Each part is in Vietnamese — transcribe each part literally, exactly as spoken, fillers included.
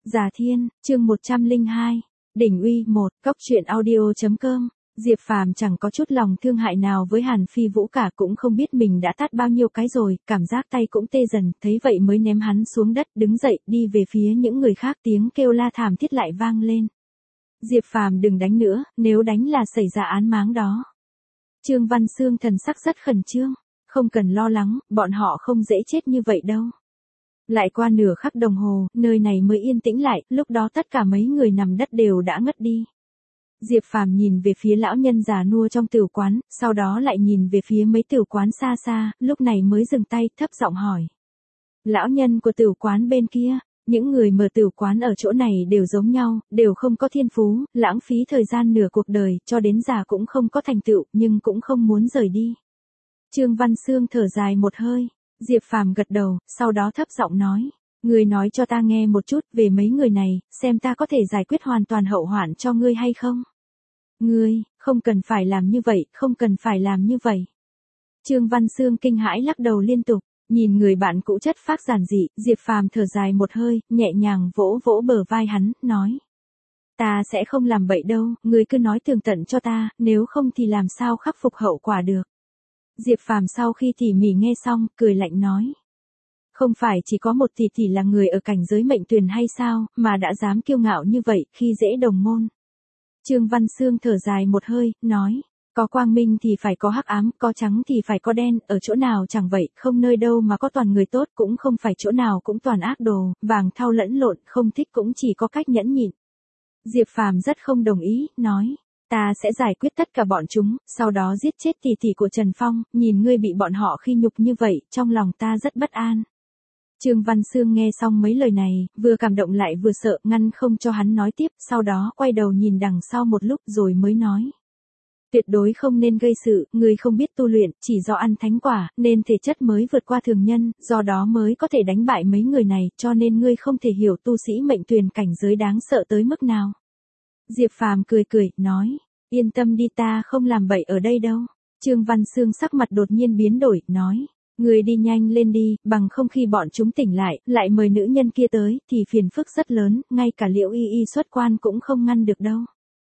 Già Thiên, chương một trăm lẻ hai, Đỉnh Uy một, Cóc truyện audio chấm com. Diệp Phàm chẳng có chút lòng thương hại nào với Hàn Phi Vũ cả, cũng không biết mình đã tát bao nhiêu cái rồi, cảm giác tay cũng tê dần, thấy vậy mới ném hắn xuống đất, đứng dậy, đi về phía những người khác, tiếng kêu la thảm thiết lại vang lên. Diệp Phàm đừng đánh nữa, nếu đánh là xảy ra án máng đó. Trương Văn Xương thần sắc rất khẩn trương, không cần lo lắng, bọn họ không dễ chết như vậy đâu. Lại qua nửa khắc đồng hồ, nơi này mới yên tĩnh lại, lúc đó tất cả mấy người nằm đất đều đã ngất đi. Diệp Phàm nhìn về phía lão nhân già nua trong tửu quán, sau đó lại nhìn về phía mấy tửu quán xa xa, lúc này mới dừng tay, thấp giọng hỏi. Lão nhân của tửu quán bên kia, những người mở tửu quán ở chỗ này đều giống nhau, đều không có thiên phú, lãng phí thời gian nửa cuộc đời, cho đến già cũng không có thành tựu, nhưng cũng không muốn rời đi. Trương Văn Xương thở dài một hơi. Diệp Phàm gật đầu, sau đó thấp giọng nói, ngươi nói cho ta nghe một chút về mấy người này, xem ta có thể giải quyết hoàn toàn hậu hoạn cho ngươi hay không. Ngươi, không cần phải làm như vậy, không cần phải làm như vậy. Trương Văn Xương kinh hãi lắc đầu liên tục, nhìn người bạn cũ chất phác giản dị, Diệp Phàm thở dài một hơi, nhẹ nhàng vỗ vỗ bờ vai hắn, nói. Ta sẽ không làm bậy đâu, ngươi cứ nói tường tận cho ta, nếu không thì làm sao khắc phục hậu quả được. Diệp Phàm sau khi tỉ mỉ nghe xong, cười lạnh nói. Không phải chỉ có một tỷ tỷ là người ở cảnh giới mệnh tuyền hay sao, mà đã dám kiêu ngạo như vậy, khi dễ đồng môn. Trương Văn Xương thở dài một hơi, nói. Có quang minh thì phải có hắc ám, có trắng thì phải có đen, ở chỗ nào chẳng vậy, không nơi đâu mà có toàn người tốt, cũng không phải chỗ nào cũng toàn ác đồ, vàng thau lẫn lộn, không thích cũng chỉ có cách nhẫn nhịn. Diệp Phàm rất không đồng ý, nói. Ta sẽ giải quyết tất cả bọn chúng, sau đó giết chết tỷ tỷ của Trần Phong, nhìn ngươi bị bọn họ khi nhục như vậy, trong lòng ta rất bất an. Trương Văn Xương nghe xong mấy lời này, vừa cảm động lại vừa sợ, ngăn không cho hắn nói tiếp, sau đó quay đầu nhìn đằng sau một lúc rồi mới nói. Tuyệt đối không nên gây sự, ngươi không biết tu luyện, chỉ do ăn thánh quả, nên thể chất mới vượt qua thường nhân, do đó mới có thể đánh bại mấy người này, cho nên ngươi không thể hiểu tu sĩ mệnh tuyền cảnh giới đáng sợ tới mức nào. Diệp Phàm cười cười, nói, yên tâm đi, ta không làm bậy ở đây đâu. Trương Văn Xương sắc mặt đột nhiên biến đổi, nói, người đi nhanh lên đi, bằng không khi bọn chúng tỉnh lại, lại mời nữ nhân kia tới, thì phiền phức rất lớn, ngay cả Liễu Y Y xuất quan cũng không ngăn được đâu.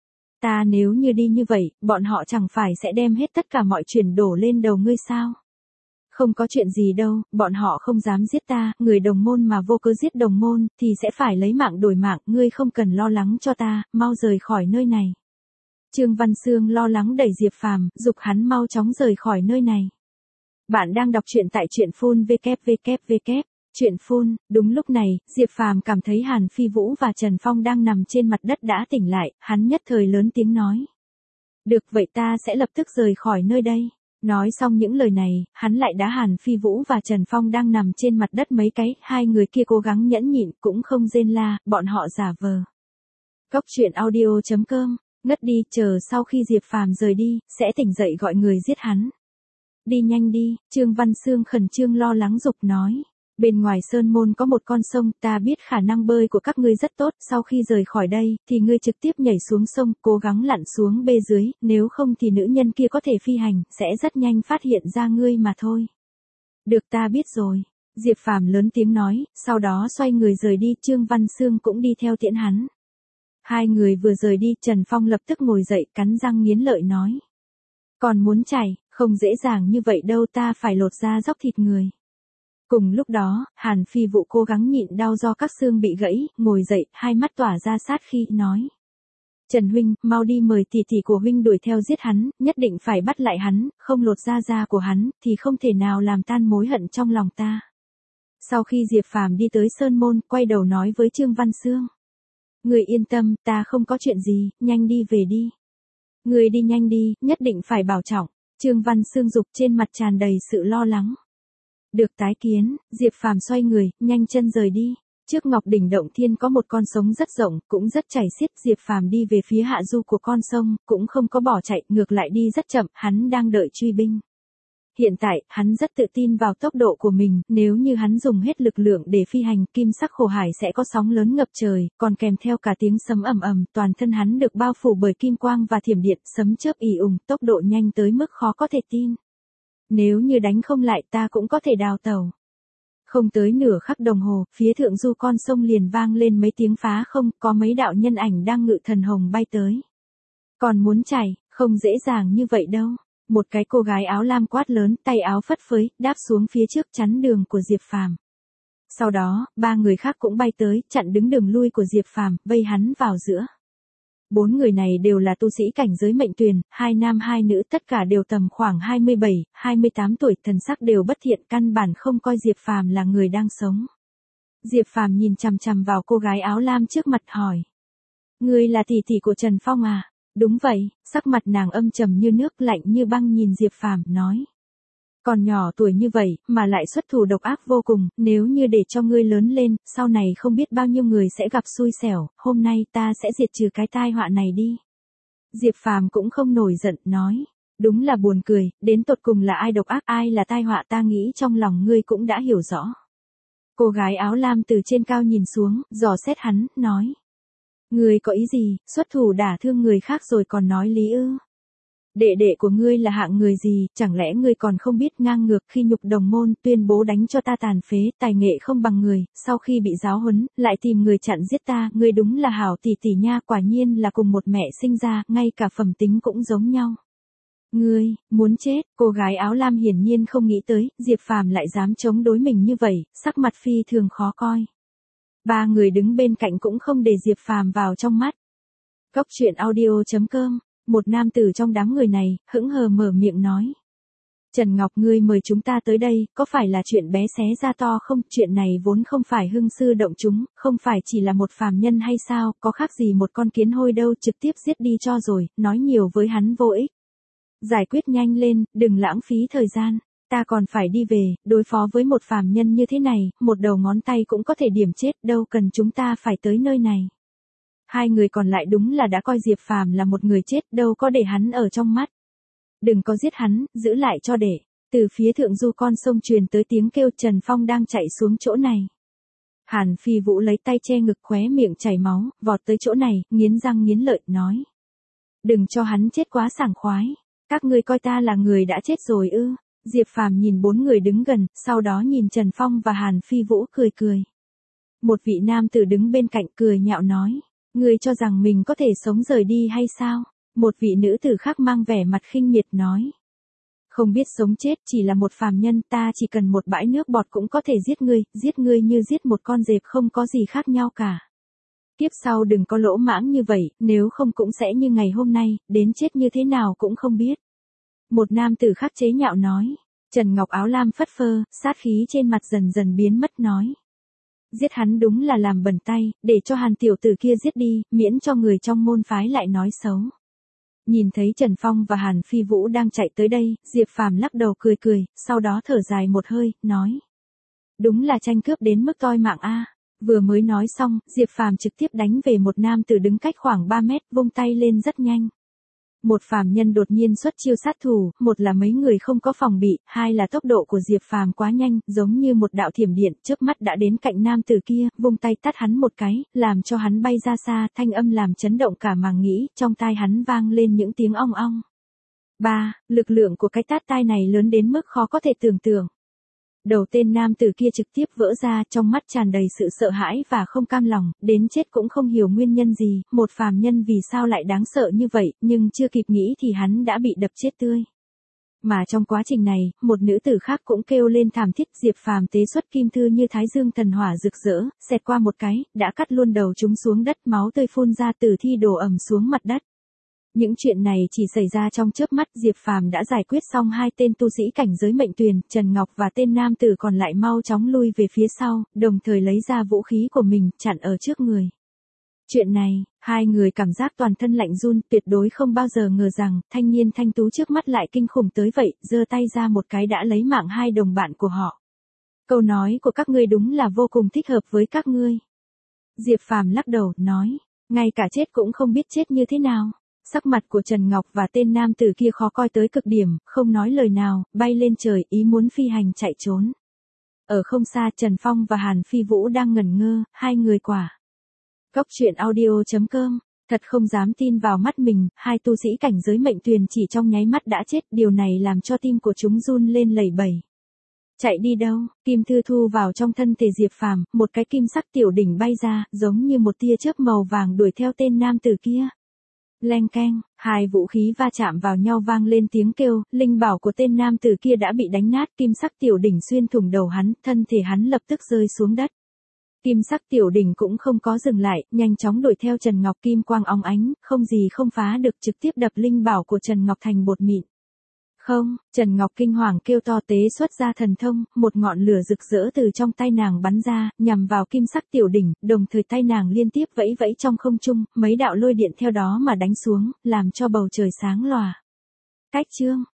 Ta nếu như đi như vậy, bọn họ chẳng phải sẽ đem hết tất cả mọi chuyện đổ lên đầu ngươi sao? Không có chuyện gì đâu, bọn họ không dám giết ta, người đồng môn mà vô cớ giết đồng môn, thì sẽ phải lấy mạng đổi mạng, ngươi không cần lo lắng cho ta, mau rời khỏi nơi này. Trương Văn Xương lo lắng đẩy Diệp Phàm, giục hắn mau chóng rời khỏi nơi này. Bạn đang đọc truyện tại truyện phun vê kép vê kép vê kép, truyện phun, đúng lúc này, Diệp Phàm cảm thấy Hàn Phi Vũ và Trần Phong đang nằm trên mặt đất đã tỉnh lại, hắn nhất thời lớn tiếng nói. Được vậy ta sẽ lập tức rời khỏi nơi đây. Nói xong những lời này, hắn lại đá Hàn Phi Vũ và Trần Phong đang nằm trên mặt đất mấy cái, hai người kia cố gắng nhẫn nhịn, cũng không rên la, bọn họ giả vờ. Cóc truyện audio chấm com, ngất đi, chờ sau khi Diệp Phàm rời đi, sẽ tỉnh dậy gọi người giết hắn. Đi nhanh đi, Trương Văn Xương khẩn trương lo lắng giục nói. Bên ngoài sơn môn có một con sông, ta biết khả năng bơi của các ngươi rất tốt, sau khi rời khỏi đây, thì ngươi trực tiếp nhảy xuống sông, cố gắng lặn xuống bê dưới, nếu không thì nữ nhân kia có thể phi hành, sẽ rất nhanh phát hiện ra ngươi mà thôi. Được, ta biết rồi. Diệp Phàm lớn tiếng nói, sau đó xoay người rời đi, Trương Văn Xương cũng đi theo tiễn hắn. Hai người vừa rời đi, Trần Phong lập tức ngồi dậy, cắn răng nghiến lợi nói. Còn muốn chạy, không dễ dàng như vậy đâu, ta phải lột ra dóc thịt người. Cùng lúc đó, Hàn Phi Vũ cố gắng nhịn đau do các xương bị gãy, ngồi dậy, hai mắt tỏa ra sát khí, nói. Trần huynh, mau đi mời tỷ tỷ của huynh đuổi theo giết hắn, nhất định phải bắt lại hắn, không lột da da của hắn, thì không thể nào làm tan mối hận trong lòng ta. Sau khi Diệp Phàm đi tới Sơn Môn, quay đầu nói với Trương Văn Xương. Người yên tâm, ta không có chuyện gì, nhanh đi về đi. Người đi nhanh đi, nhất định phải bảo trọng. Trương Văn Xương giục, trên mặt tràn đầy sự lo lắng. Được tái kiến, Diệp Phàm xoay người, nhanh chân rời đi. Trước Ngọc Đỉnh Động Thiên có một con sông rất rộng, cũng rất chảy xiết, Diệp Phàm đi về phía hạ du của con sông, cũng không có bỏ chạy, ngược lại đi rất chậm, hắn đang đợi truy binh. Hiện tại, hắn rất tự tin vào tốc độ của mình, nếu như hắn dùng hết lực lượng để phi hành, kim sắc khổ hải sẽ có sóng lớn ngập trời, còn kèm theo cả tiếng sấm ầm ầm, toàn thân hắn được bao phủ bởi kim quang và thiểm điện, sấm chớp ì ùng, tốc độ nhanh tới mức khó có thể tin. Nếu như đánh không lại ta cũng có thể đào tẩu. Không tới nửa khắc đồng hồ, phía thượng du con sông liền vang lên mấy tiếng phá không, có mấy đạo nhân ảnh đang ngự thần hồng bay tới. Còn muốn chạy, không dễ dàng như vậy đâu. Một cái cô gái áo lam quát lớn, tay áo phất phới, đáp xuống phía trước chắn đường của Diệp Phàm. Sau đó, ba người khác cũng bay tới, chặn đứng đường lui của Diệp Phàm, vây hắn vào giữa. Bốn người này đều là tu sĩ cảnh giới mệnh tuyền, hai nam hai nữ, tất cả đều tầm khoảng hai mươi bảy, hai mươi tám tuổi, thần sắc đều bất thiện, căn bản không coi Diệp Phàm là người đang sống. Diệp Phàm nhìn chằm chằm vào cô gái áo lam trước mặt hỏi. Ngươi là tỷ tỷ của Trần Phong à? Đúng vậy, sắc mặt nàng âm trầm như nước, lạnh như băng nhìn Diệp Phàm, nói. Còn nhỏ tuổi như vậy, mà lại xuất thủ độc ác vô cùng, nếu như để cho ngươi lớn lên, sau này không biết bao nhiêu người sẽ gặp xui xẻo, hôm nay ta sẽ diệt trừ cái tai họa này đi. Diệp Phàm cũng không nổi giận, nói. Đúng là buồn cười, đến tột cùng là ai độc ác, ai là tai họa, ta nghĩ trong lòng ngươi cũng đã hiểu rõ. Cô gái áo lam từ trên cao nhìn xuống, dò xét hắn, nói. Ngươi có ý gì, xuất thủ đả thương người khác rồi còn nói lý ư? Đệ đệ của ngươi là hạng người gì, chẳng lẽ ngươi còn không biết ngang ngược khi nhục đồng môn, tuyên bố đánh cho ta tàn phế, tài nghệ không bằng người, sau khi bị giáo huấn, lại tìm người chặn giết ta, ngươi đúng là hảo tỷ tỷ nha, quả nhiên là cùng một mẹ sinh ra, ngay cả phẩm tính cũng giống nhau. Ngươi, muốn chết, cô gái áo lam hiển nhiên không nghĩ tới, Diệp Phàm lại dám chống đối mình như vậy, sắc mặt phi thường khó coi. Ba người đứng bên cạnh cũng không để Diệp Phàm vào trong mắt. Cốc truyện audio chấm com, một nam tử trong đám người này, hững hờ mở miệng nói. Trần Ngọc, ngươi mời chúng ta tới đây, có phải là chuyện bé xé ra to không? Chuyện này vốn không phải hưng sư động chúng, không phải chỉ là một phàm nhân hay sao, có khác gì một con kiến hôi đâu, trực tiếp giết đi cho rồi, nói nhiều với hắn vô ích. Giải quyết nhanh lên, đừng lãng phí thời gian. Ta còn phải đi về, đối phó với một phàm nhân như thế này, một đầu ngón tay cũng có thể điểm chết, đâu cần chúng ta phải tới nơi này. Hai người còn lại đúng là đã coi Diệp Phàm là một người chết, đâu có để hắn ở trong mắt. Đừng có giết hắn, giữ lại cho để. Từ phía thượng du con sông truyền tới tiếng kêu, Trần Phong đang chạy xuống chỗ này. Hàn Phi Vũ lấy tay che ngực, khóe miệng chảy máu, vọt tới chỗ này, nghiến răng nghiến lợi, nói. Đừng cho hắn chết quá sảng khoái. Các ngươi coi ta là người đã chết rồi ư? Diệp Phàm nhìn bốn người đứng gần, sau đó nhìn Trần Phong và Hàn Phi Vũ cười cười. Một vị nam tử đứng bên cạnh cười nhạo nói. Ngươi cho rằng mình có thể sống rời đi hay sao? Một vị nữ tử khác mang vẻ mặt khinh miệt nói. Không biết sống chết, chỉ là một phàm nhân, ta chỉ cần một bãi nước bọt cũng có thể giết ngươi, giết ngươi như giết một con dẹp, không có gì khác nhau cả. Tiếp sau đừng có lỗ mãng như vậy, nếu không cũng sẽ như ngày hôm nay, đến chết như thế nào cũng không biết. Một nam tử khác chế nhạo nói. Trần Ngọc áo lam phất phơ, sát khí trên mặt dần dần biến mất, nói. Giết hắn đúng là làm bẩn tay, để cho Hàn tiểu tử kia giết đi, miễn cho người trong môn phái lại nói xấu. Nhìn thấy Trần Phong và Hàn Phi Vũ đang chạy tới đây, Diệp Phàm lắc đầu cười cười, sau đó thở dài một hơi, nói. Đúng là tranh cướp đến mức toi mạng a. Vừa mới nói xong, Diệp Phàm trực tiếp đánh về một nam tử đứng cách khoảng ba mét, vung tay lên rất nhanh. Một phàm nhân đột nhiên xuất chiêu sát thủ, một là mấy người không có phòng bị, hai là tốc độ của Diệp Phàm quá nhanh, giống như một đạo thiểm điện, chớp mắt đã đến cạnh nam tử kia, vung tay tát hắn một cái, làm cho hắn bay ra xa, thanh âm làm chấn động cả màng nhĩ, trong tai hắn vang lên những tiếng ong ong. Ba, lực lượng của cái tát tai này lớn đến mức khó có thể tưởng tượng. Đầu tên nam tử kia trực tiếp vỡ ra, trong mắt tràn đầy sự sợ hãi và không cam lòng, đến chết cũng không hiểu nguyên nhân gì, một phàm nhân vì sao lại đáng sợ như vậy, nhưng chưa kịp nghĩ thì hắn đã bị đập chết tươi. Mà trong quá trình này, một nữ tử khác cũng kêu lên thảm thiết, Diệp Phàm tế xuất kim thư như thái dương thần hỏa rực rỡ, xẹt qua một cái, đã cắt luôn đầu chúng xuống đất, máu tươi phun ra, tử thi đổ ầm xuống mặt đất. Những chuyện này chỉ xảy ra trong chớp mắt, Diệp Phàm đã giải quyết xong hai tên tu sĩ cảnh giới mệnh tuyền, Trần Ngọc và tên nam tử còn lại mau chóng lui về phía sau, đồng thời lấy ra vũ khí của mình, chặn ở trước người. Chuyện này, hai người cảm giác toàn thân lạnh run, tuyệt đối không bao giờ ngờ rằng, thanh niên thanh tú trước mắt lại kinh khủng tới vậy, giơ tay ra một cái đã lấy mạng hai đồng bạn của họ. Câu nói của các ngươi đúng là vô cùng thích hợp với các ngươi. Diệp Phàm lắc đầu, nói, ngay cả chết cũng không biết chết như thế nào. Sắc mặt của Trần Ngọc và tên nam tử kia khó coi tới cực điểm, không nói lời nào, bay lên trời, ý muốn phi hành chạy trốn. Ở không xa, Trần Phong và Hàn Phi Vũ đang ngẩn ngơ, hai người quả. Cốc truyện audio chấm com, thật không dám tin vào mắt mình, hai tu sĩ cảnh giới mệnh tuyền chỉ trong nháy mắt đã chết, điều này làm cho tim của chúng run lên lẩy bẩy. Chạy đi đâu? Kim Thư Thu vào trong thân thể Diệp Phàm, một cái kim sắc tiểu đỉnh bay ra, giống như một tia chớp màu vàng đuổi theo tên nam tử kia. Leng keng, hai vũ khí va chạm vào nhau vang lên tiếng kêu, linh bảo của tên nam tử kia đã bị đánh nát, kim sắc tiểu đỉnh xuyên thủng đầu hắn, thân thể hắn lập tức rơi xuống đất. Kim sắc tiểu đỉnh cũng không có dừng lại, nhanh chóng đuổi theo Trần Ngọc, kim quang óng ánh, không gì không phá được, trực tiếp đập linh bảo của Trần Ngọc thành bột mịn. Không, Trần Ngọc kinh hoàng kêu to, tế xuất ra thần thông, một ngọn lửa rực rỡ từ trong tay nàng bắn ra, nhằm vào kim sắc tiểu đỉnh, đồng thời tay nàng liên tiếp vẫy vẫy trong không trung, mấy đạo lôi điện theo đó mà đánh xuống, làm cho bầu trời sáng lòa. Cách chương